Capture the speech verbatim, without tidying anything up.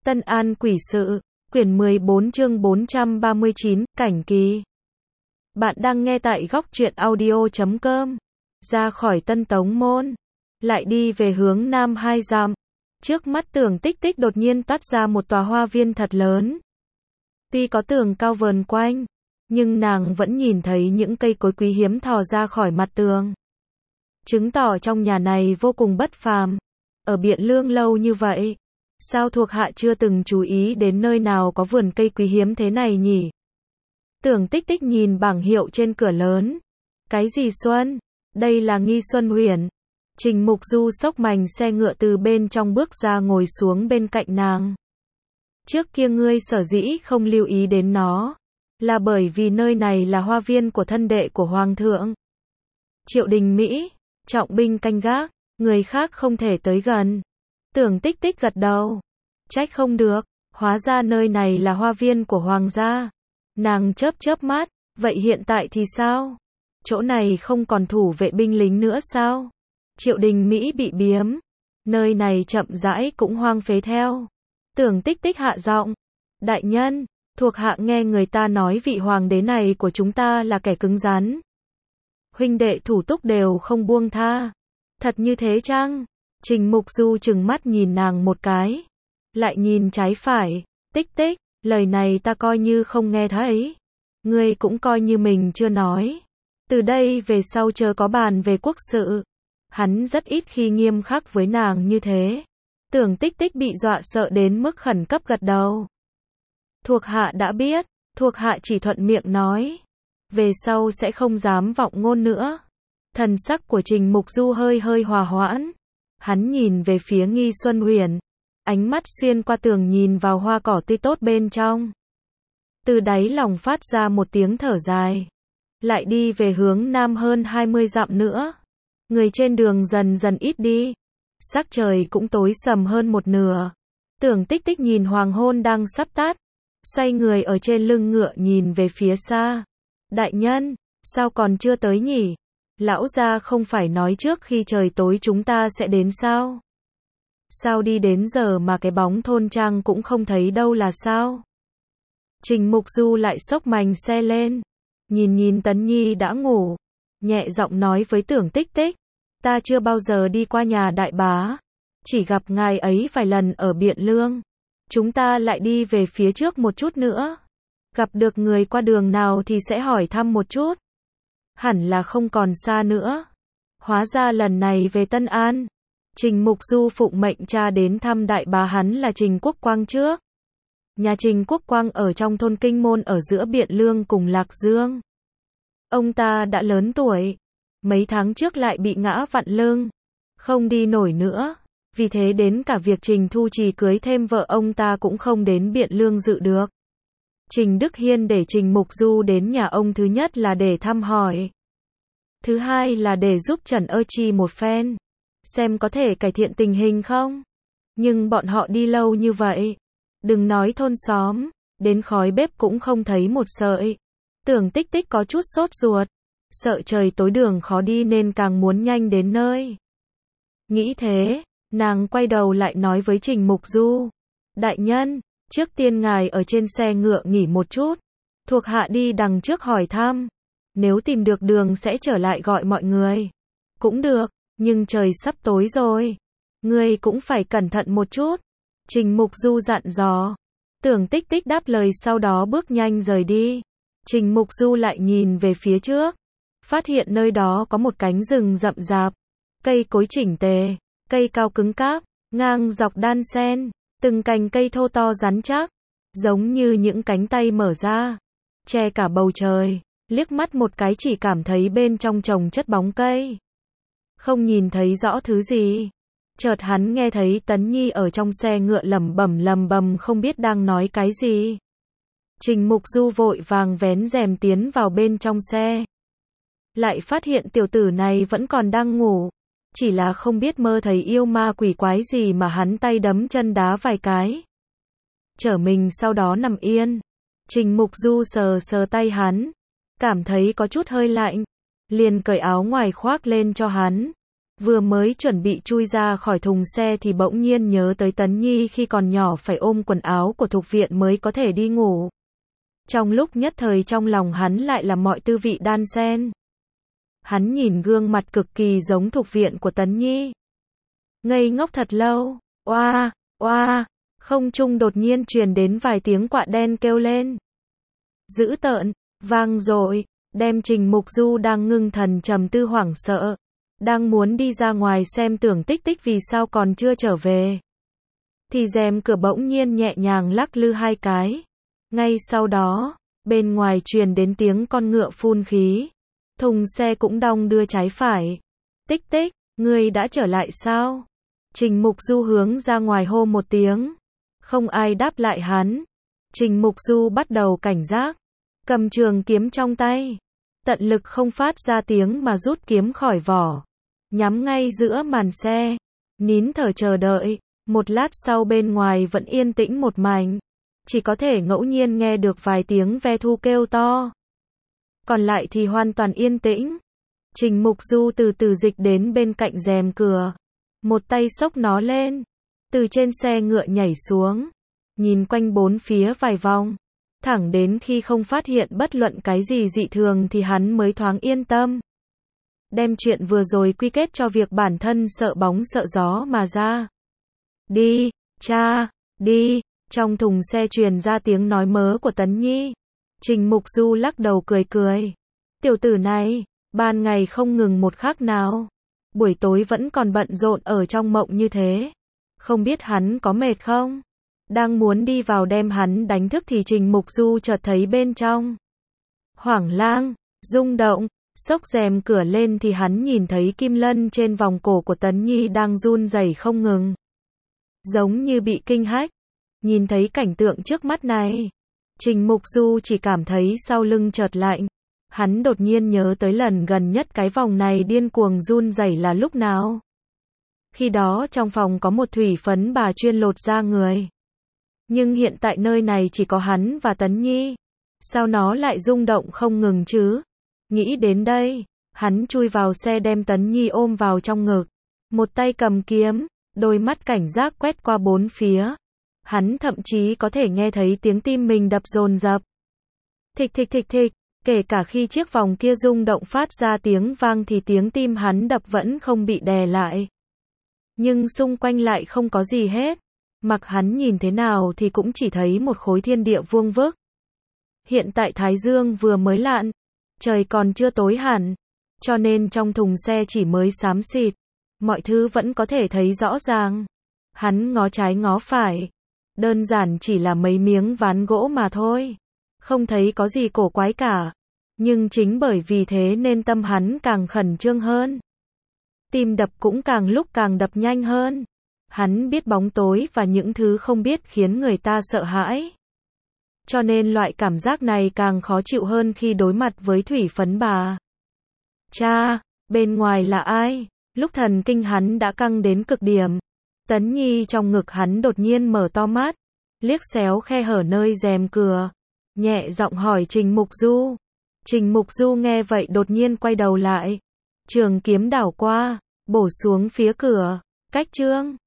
Tân An Quỷ Sự, quyển mười bốn chương bốn trăm ba mươi chín, Cảnh Kỳ. Bạn đang nghe tại góc truyện audio chấm com. Ra khỏi Tân Tống Môn, lại đi về hướng Nam hai dặm. Trước mắt Tưởng Tích Tích đột nhiên toát ra một tòa hoa viên thật lớn. Tuy có tường cao vờn quanh, nhưng nàng vẫn nhìn thấy những cây cối quý hiếm thò ra khỏi mặt tường. Chứng tỏ trong nhà này vô cùng bất phàm. Ở Biện Lương lâu như vậy, sao thuộc hạ chưa từng chú ý đến nơi nào có vườn cây quý hiếm thế này nhỉ? Tưởng Tích Tích nhìn bảng hiệu trên cửa lớn. Cái gì Xuân? Đây là Nghi Xuân Huyền. Trình Mục Du xốc mành xe ngựa từ bên trong bước ra ngồi xuống bên cạnh nàng. Trước kia ngươi sở dĩ không lưu ý đến nó, là bởi vì nơi này là hoa viên của thân đệ của Hoàng thượng. Triệu Đình Mỹ, trọng binh canh gác, người khác không thể tới gần. Tưởng Tích Tích gật đầu. Trách không được, hóa ra nơi này là hoa viên của Hoàng gia. Nàng chớp chớp mắt, vậy hiện tại thì sao? Chỗ này không còn thủ vệ binh lính nữa sao? Triệu Đình Mỹ bị biếm. Nơi này chậm rãi cũng hoang phế theo. Tưởng Tích Tích hạ giọng. Đại nhân, thuộc hạ nghe người ta nói vị hoàng đế này của chúng ta là kẻ cứng rắn. Huynh đệ thủ túc đều không buông tha. Thật như thế chăng? Trình Mục Du trừng mắt nhìn nàng một cái. Lại nhìn trái phải. Tích Tích, lời này ta coi như không nghe thấy. Ngươi cũng coi như mình chưa nói. Từ đây về sau chớ có bàn về quốc sự. Hắn rất ít khi nghiêm khắc với nàng như thế. Tưởng Tích Tích bị dọa sợ đến mức khẩn cấp gật đầu. Thuộc hạ đã biết, thuộc hạ chỉ thuận miệng nói. Về sau sẽ không dám vọng ngôn nữa. Thần sắc của Trình Mục Du hơi hơi hòa hoãn. Hắn nhìn về phía Nghi Xuân Huyền. Ánh mắt xuyên qua tường nhìn vào hoa cỏ tươi tốt bên trong. Từ đáy lòng phát ra một tiếng thở dài. Lại đi về hướng nam hơn hai mươi dặm nữa. Người trên đường dần dần ít đi. Sắc trời cũng tối sầm hơn một nửa. Tưởng Tích Tích nhìn hoàng hôn đang sắp tắt. Xoay người ở trên lưng ngựa nhìn về phía xa. Đại nhân, sao còn chưa tới nhỉ? Lão gia không phải nói trước khi trời tối chúng ta sẽ đến sao? Sao đi đến giờ mà cái bóng thôn trang cũng không thấy đâu là sao? Trình Mục Du lại xốc mành xe lên. Nhìn nhìn Tấn Nhi đã ngủ. Nhẹ giọng nói với Tưởng Tích Tích. Ta chưa bao giờ đi qua nhà đại bá. Chỉ gặp ngài ấy vài lần ở Biện Lương. Chúng ta lại đi về phía trước một chút nữa. Gặp được người qua đường nào thì sẽ hỏi thăm một chút. Hẳn là không còn xa nữa. Hóa ra lần này về Tân An, Trình Mục Du phụng mệnh cha đến thăm đại bá hắn là Trình Quốc Quang trước. Nhà Trình Quốc Quang ở trong thôn Kinh Môn ở giữa Biện Lương cùng Lạc Dương. Ông ta đã lớn tuổi. Mấy tháng trước lại bị ngã vặn lưng. Không đi nổi nữa. Vì thế đến cả việc Trình Thu Trì cưới thêm vợ ông ta cũng không đến Biện Lương dự được. Trình Đức Hiên để Trình Mục Du đến nhà ông thứ nhất là để thăm hỏi. Thứ hai là để giúp Trần Ơ Chi một phen. Xem có thể cải thiện tình hình không. Nhưng bọn họ đi lâu như vậy. Đừng nói thôn xóm. Đến khói bếp cũng không thấy một sợi. Tưởng Tích Tích có chút sốt ruột. Sợ trời tối đường khó đi nên càng muốn nhanh đến nơi. Nghĩ thế, nàng quay đầu lại nói với Trình Mục Du. Đại nhân, trước tiên ngài ở trên xe ngựa nghỉ một chút. Thuộc hạ đi đằng trước hỏi thăm. Nếu tìm được đường sẽ trở lại gọi mọi người. Cũng được, nhưng trời sắp tối rồi. Ngươi cũng phải cẩn thận một chút. Trình Mục Du dặn dò. Tưởng Tích Tích đáp lời sau đó bước nhanh rời đi. Trình Mục Du lại nhìn về phía trước. Phát hiện nơi đó có một cánh rừng rậm rạp. Cây cối chỉnh tề. Cây cao cứng cáp. Ngang dọc đan xen. Từng cành cây thô to rắn chắc. Giống như những cánh tay mở ra. Che cả bầu trời. Liếc mắt một cái chỉ cảm thấy bên trong chồng chất bóng cây. Không nhìn thấy rõ thứ gì. Chợt hắn nghe thấy Tấn Nhi ở trong xe ngựa lẩm bẩm lầm bầm không biết đang nói cái gì. Trình Mục Du vội vàng vén rèm tiến vào bên trong xe. Lại phát hiện tiểu tử này vẫn còn đang ngủ. Chỉ là không biết mơ thấy yêu ma quỷ quái gì mà hắn tay đấm chân đá vài cái. Trở mình sau đó nằm yên. Trình Mục Du sờ sờ tay hắn. Cảm thấy có chút hơi lạnh. Liền cởi áo ngoài khoác lên cho hắn. Vừa mới chuẩn bị chui ra khỏi thùng xe thì bỗng nhiên nhớ tới Tấn Nhi khi còn nhỏ phải ôm quần áo của Thục Viện mới có thể đi ngủ. Trong lúc nhất thời trong lòng hắn lại là mọi tư vị đan xen. Hắn nhìn gương mặt cực kỳ giống Thục Viện của Tấn Nhi. Ngây ngốc thật lâu, oa, oa, không trung đột nhiên truyền đến vài tiếng quạ đen kêu lên. Dữ tợn, vang dội, đem Trình Mục Du đang ngưng thần trầm tư hoảng sợ. Đang muốn đi ra ngoài xem Tưởng Tích Tích vì sao còn chưa trở về. Thì rèm cửa bỗng nhiên nhẹ nhàng lắc lư hai cái. Ngay sau đó, bên ngoài truyền đến tiếng con ngựa phun khí. Thùng xe cũng đong đưa trái phải. Tích Tích, ngươi đã trở lại sao? Trình Mục Du hướng ra ngoài hô một tiếng. Không ai đáp lại hắn. Trình Mục Du bắt đầu cảnh giác. Cầm trường kiếm trong tay. Tận lực không phát ra tiếng mà rút kiếm khỏi vỏ. Nhắm ngay giữa màn xe. Nín thở chờ đợi. Một lát sau bên ngoài vẫn yên tĩnh một mảnh. Chỉ có thể ngẫu nhiên nghe được vài tiếng ve thu kêu to. Còn lại thì hoàn toàn yên tĩnh. Trình Mục Du từ từ dịch đến bên cạnh rèm cửa. Một tay xốc nó lên. Từ trên xe ngựa nhảy xuống. Nhìn quanh bốn phía vài vòng. Thẳng đến khi không phát hiện bất luận cái gì dị thường thì hắn mới thoáng yên tâm. Đem chuyện vừa rồi quy kết cho việc bản thân sợ bóng sợ gió mà ra. Đi, cha, đi. Trong thùng xe truyền ra tiếng nói mớ của Tấn Nhi. Trình Mục Du lắc đầu cười cười. Tiểu tử này, ban ngày không ngừng một khắc nào. Buổi tối vẫn còn bận rộn ở trong mộng như thế. Không biết hắn có mệt không? Đang muốn đi vào đem hắn đánh thức thì Trình Mục Du chợt thấy bên trong. Hoảng lang, rung động, xốc rèm cửa lên thì hắn nhìn thấy kim lân trên vòng cổ của Tấn Nhi đang run rẩy không ngừng. Giống như bị kinh hách. Nhìn thấy cảnh tượng trước mắt này. Trình Mục Du chỉ cảm thấy sau lưng chợt lạnh. Hắn đột nhiên nhớ tới lần gần nhất cái vòng này điên cuồng run rẩy là lúc nào. Khi đó trong phòng có một thủy phấn bà chuyên lột da người. Nhưng hiện tại nơi này chỉ có hắn và Tấn Nhi. Sao nó lại rung động không ngừng chứ? Nghĩ đến đây, hắn chui vào xe đem Tấn Nhi ôm vào trong ngực. Một tay cầm kiếm, đôi mắt cảnh giác quét qua bốn phía. Hắn thậm chí có thể nghe thấy tiếng tim mình đập dồn dập. Thịch thịch thịch thịch, kể cả khi chiếc vòng kia rung động phát ra tiếng vang thì tiếng tim hắn đập vẫn không bị đè lại. Nhưng xung quanh lại không có gì hết. Mặc hắn nhìn thế nào thì cũng chỉ thấy một khối thiên địa vuông vức. Hiện tại thái dương vừa mới lặn, trời còn chưa tối hẳn, cho nên trong thùng xe chỉ mới xám xịt. Mọi thứ vẫn có thể thấy rõ ràng. Hắn ngó trái ngó phải. Đơn giản chỉ là mấy miếng ván gỗ mà thôi. Không thấy có gì cổ quái cả. Nhưng chính bởi vì thế nên tâm hắn càng khẩn trương hơn. Tim đập cũng càng lúc càng đập nhanh hơn. Hắn biết bóng tối và những thứ không biết khiến người ta sợ hãi. Cho nên loại cảm giác này càng khó chịu hơn khi đối mặt với thủy phấn bà. Cha, bên ngoài là ai? Lúc thần kinh hắn đã căng đến cực điểm. Tấn Nhi trong ngực hắn đột nhiên mở to mắt. Liếc xéo khe hở nơi rèm cửa. Nhẹ giọng hỏi Trình Mục Du. Trình Mục Du nghe vậy đột nhiên quay đầu lại. Trường kiếm đảo qua, bổ xuống phía cửa. Cách chương